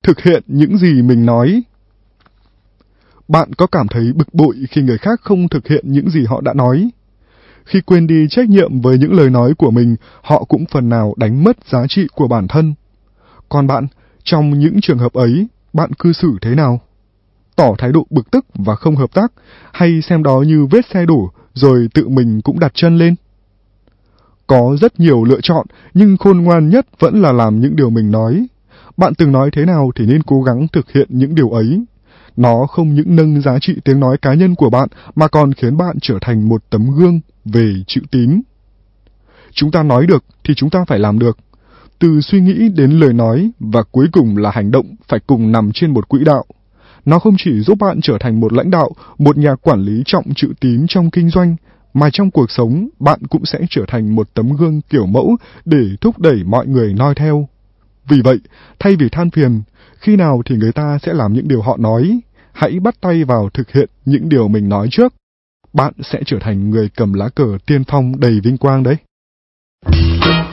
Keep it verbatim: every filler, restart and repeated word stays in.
thực hiện những gì mình nói. Bạn có cảm thấy bực bội khi người khác không thực hiện những gì họ đã nói? Khi quên đi trách nhiệm với những lời nói của mình, họ cũng phần nào đánh mất giá trị của bản thân. Còn bạn, trong những trường hợp ấy, bạn cư xử thế nào? Tỏ thái độ bực tức và không hợp tác, hay xem đó như vết xe đổ rồi tự mình cũng đặt chân lên? Có rất nhiều lựa chọn, nhưng khôn ngoan nhất vẫn là làm những điều mình nói. Bạn từng nói thế nào thì nên cố gắng thực hiện những điều ấy. Nó không những nâng giá trị tiếng nói cá nhân của bạn, mà còn khiến bạn trở thành một tấm gương về chữ tín. Chúng ta nói được thì chúng ta phải làm được. Từ suy nghĩ đến lời nói và cuối cùng là hành động phải cùng nằm trên một quỹ đạo. Nó không chỉ giúp bạn trở thành một lãnh đạo, một nhà quản lý trọng chữ tín trong kinh doanh, mà trong cuộc sống bạn cũng sẽ trở thành một tấm gương kiểu mẫu để thúc đẩy mọi người noi theo. Vì vậy, thay vì than phiền, khi nào thì người ta sẽ làm những điều họ nói, hãy bắt tay vào thực hiện những điều mình nói trước. Bạn sẽ trở thành người cầm lá cờ tiên phong đầy vinh quang đấy.